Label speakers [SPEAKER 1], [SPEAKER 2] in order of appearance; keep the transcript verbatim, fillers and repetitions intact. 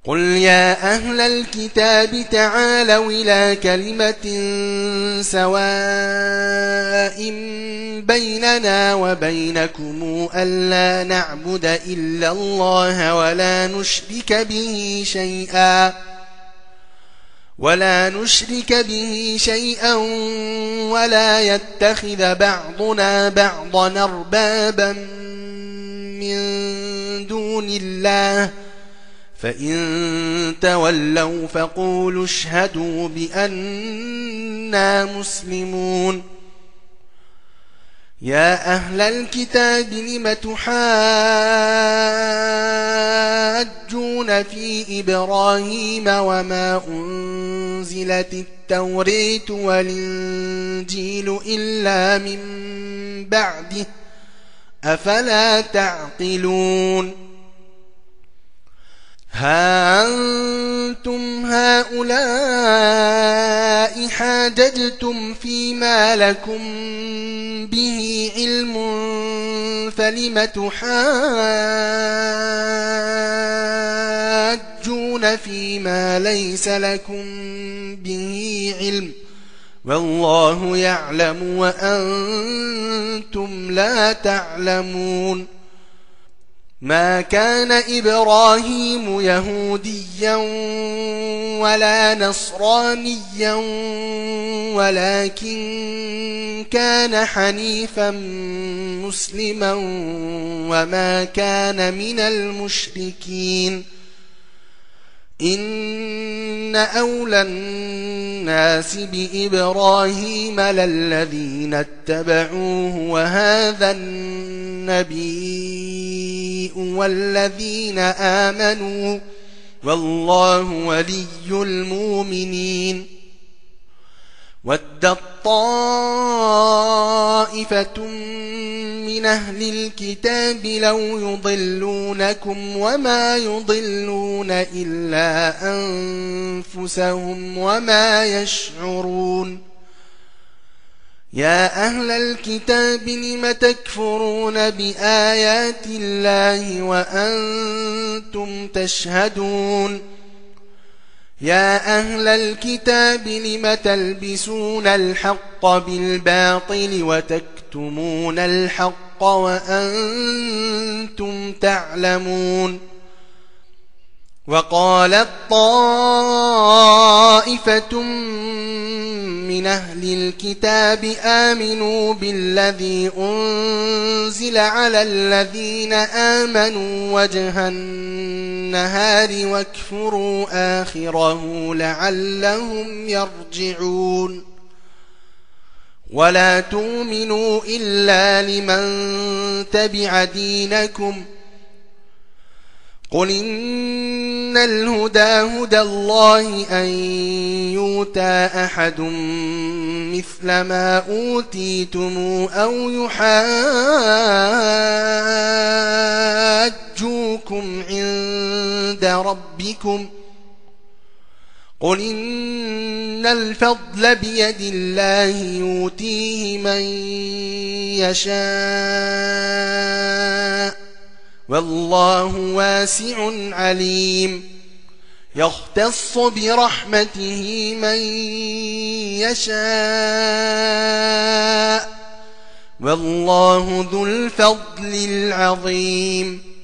[SPEAKER 1] قل يا أهل الكتاب تعالوا إلى كلمة سواء بيننا وبينكم ألا نعبد إلا الله ولا نشرك به شيئا ولا نشرك به شيئا ولا يتخذ بعضنا بعضا أربابا من دون الله فإن تولوا فقولوا اشهدوا بأننا مسلمون. يا أهل الكتاب لم تحاجون في إبراهيم وما أنزلت التوراة والإنجيل إلا من بعده أفلا تعقلون. ها أنتم هؤلاء حاججتم فيما لكم به علم فلم تحاجون فيما ليس لكم به علم والله يعلم وأنتم لا تعلمون. ما كان إبراهيم يهوديا ولا نصرانيا ولكن كان حنيفا مسلما وما كان من المشركين. إن أولى الناس بإبراهيم للذين اتبعوه وهذا النبي والذين آمنوا والله ولي المؤمنين. ودت طائفة من أهل الكتاب لو يضلونكم وما يضلون إلا أنفسهم وما يشعرون. يا أهل الكتاب لم تكفرون بآيات الله وأنتم تشهدون. يا أهل الكتاب لم تلبسون الحق بالباطل وتكتمون الحق وأنتم تعلمون. وقالت طائفة من أهل الكتاب آمنوا بالذي أنزل على الذين آمنوا وجه النهار واكفروا آخره لعلهم يرجعون. ولا تؤمنوا إلا لمن تبع دينكم قل إن الهدى هدى الله أن يؤتى أحد مثل ما أوتيتم أو يحاجوكم عند ربكم قل إن الفضل بيد الله يؤتيه من يشاء والله واسع عليم. يختص برحمته من يشاء والله ذو الفضل العظيم.